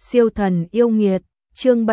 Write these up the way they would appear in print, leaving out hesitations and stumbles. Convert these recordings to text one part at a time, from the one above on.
Siêu thần yêu nghiệt, chương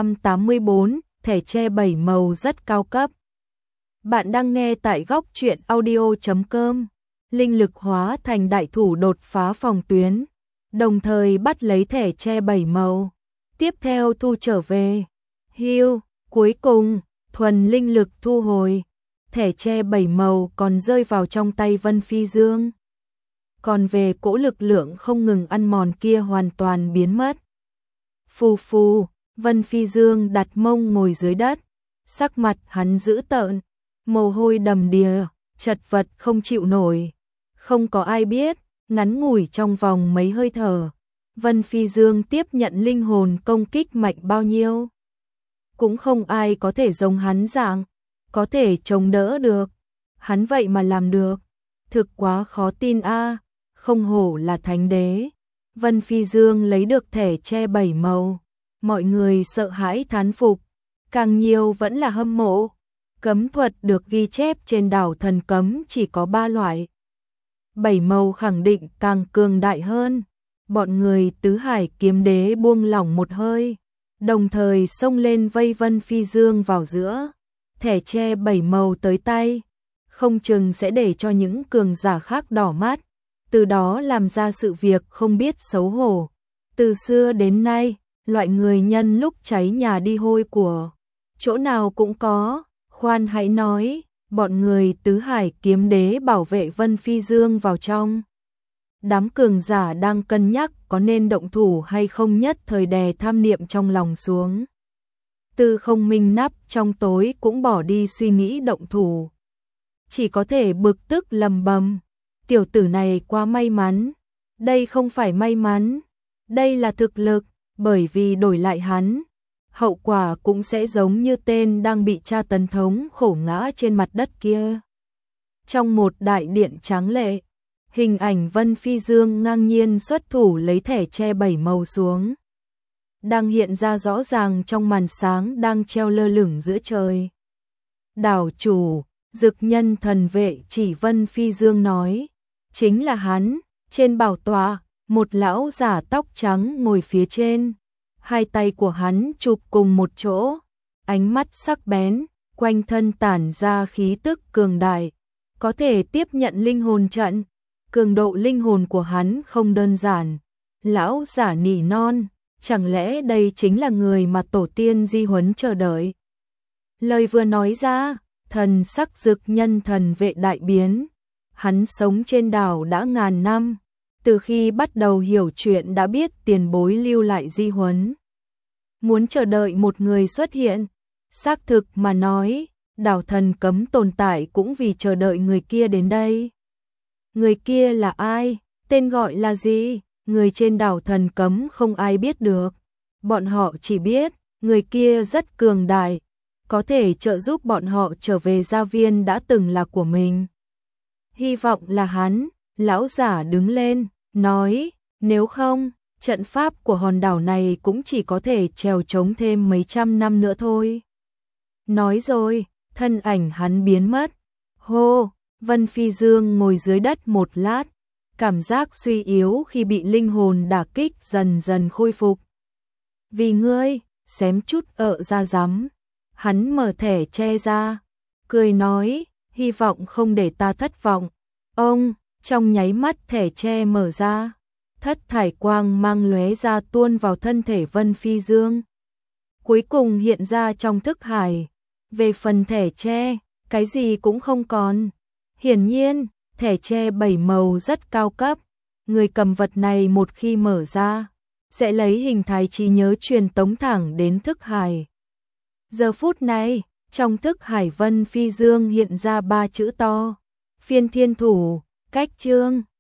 784, thẻ tre 7 màu rất cao cấp. Bạn đang nghe tại góc truyện audio.com. Linh lực hóa thành đại thủ đột phá phòng tuyến, đồng thời bắt lấy thẻ tre 7 màu. Tiếp theo thu trở về. Hưu, cuối cùng, thuần linh lực thu hồi. Thẻ tre 7 màu còn rơi vào trong tay Vân Phi Dương. Còn về cỗ lực lượng không ngừng ăn mòn kia hoàn toàn biến mất. Phù phù, Vân Phi Dương đặt mông ngồi dưới đất, sắc mặt hắn dữ tợn, mồ hôi đầm đìa, chật vật không chịu nổi. Không có ai biết, ngắn ngủi trong vòng mấy hơi thở, Vân Phi Dương tiếp nhận linh hồn công kích mạnh bao nhiêu. Cũng không ai có thể giống hắn dạng, có thể chống đỡ được. Hắn vậy mà làm được, thực quá khó tin a, không hổ là thánh đế. Vân Phi Dương lấy được thẻ tre 7 màu, mọi người sợ hãi thán phục, càng nhiều vẫn là hâm mộ. Cấm thuật được ghi chép trên đảo thần cấm chỉ có 3 loại. 7 màu khẳng định càng cường đại hơn. Bọn người tứ hải kiếm đế buông lỏng một hơi, đồng thời xông lên vây Vân Phi Dương vào giữa. Thẻ tre 7 màu tới tay, không chừng sẽ để cho những cường giả khác đỏ mắt, từ đó làm ra sự việc không biết xấu hổ. Từ xưa đến nay, loại người nhân lúc cháy nhà đi hôi của, chỗ nào cũng có. Khoan hãy nói, bọn người tứ hải kiếm đế bảo vệ Vân Phi Dương vào trong. Đám cường giả đang cân nhắc có nên động thủ hay không, nhất thời đè tham niệm trong lòng xuống. Tư Không Minh nắp trong tối cũng bỏ đi suy nghĩ động thủ, chỉ có thể bực tức lầm bầm. Tiểu tử này quá may mắn. Đây không phải may mắn, đây là thực lực, bởi vì đổi lại hắn, hậu quả cũng sẽ giống như tên đang bị tra tấn thống khổ ngã trên mặt đất kia. Trong một đại điện tráng lệ, hình ảnh Vân Phi Dương ngang nhiên xuất thủ lấy thẻ tre 7 màu xuống, đang hiện ra rõ ràng trong màn sáng đang treo lơ lửng giữa trời. Đảo chủ, Dực Nhân thần vệ chỉ Vân Phi Dương nói, chính là hắn. Trên bảo tọa, một lão giả tóc trắng ngồi phía trên, hai tay của hắn chụp cùng một chỗ, ánh mắt sắc bén, quanh thân tản ra khí tức cường đại, có thể tiếp nhận linh hồn trận. Cường độ linh hồn của hắn không đơn giản. Lão giả nỉ non, chẳng lẽ đây chính là người mà tổ tiên di huấn chờ đợi? Lời vừa nói ra, thần sắc Dực Nhân thần vệ đại biến. Hắn sống trên đảo đã ngàn năm, từ khi bắt đầu hiểu chuyện đã biết tiền bối lưu lại di huấn, muốn chờ đợi một người xuất hiện. Xác thực mà nói, đảo thần cấm tồn tại cũng vì chờ đợi người kia đến đây. Người kia là ai? Tên gọi là gì? Người trên đảo thần cấm không ai biết được. Bọn họ chỉ biết, người kia rất cường đại, có thể trợ giúp bọn họ trở về gia viên đã từng là của mình. Hy vọng là hắn. Lão giả đứng lên, nói, nếu không, trận pháp của hòn đảo này cũng chỉ có thể trèo trống thêm mấy trăm năm nữa thôi. Nói rồi, thân ảnh hắn biến mất. Hô, Vân Phi Dương ngồi dưới đất một lát, cảm giác suy yếu khi bị linh hồn đả kích dần dần khôi phục. Vì ngươi, xém chút ra rắm. Hắn mở thẻ che ra, cười nói, hy vọng không để ta thất vọng. Ông, trong nháy mắt thẻ tre mở ra, thất thải quang mang lóe ra tuôn vào thân thể Vân Phi Dương, cuối cùng hiện ra trong thức hải. Về phần thẻ tre, cái gì cũng không còn. Hiển nhiên, thẻ tre 7 màu rất cao cấp. Người cầm vật này một khi mở ra, sẽ lấy hình thái trí nhớ truyền tống thẳng đến thức hải. Giờ phút này, trong thức hải Vân Phi Dương hiện ra 3 chữ to: Phiên Thiên Thủ. Cách chương